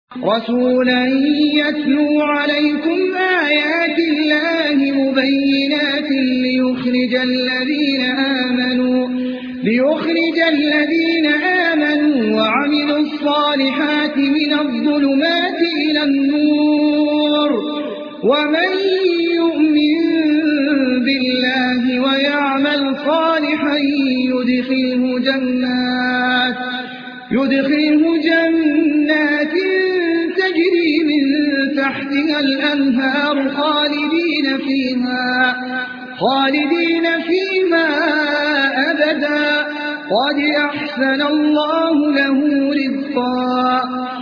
رسولا يتلو عليكم آيات الله مبينات ليخرج الذين آمنوا وعملوا الصالحات من الظلمات إلى النور ومن يؤمن بالله ويعمل صالحا يدخله جنات تجري من تحتها الأنهار خالدين فيها أبدا قد أحسن الله له رزقا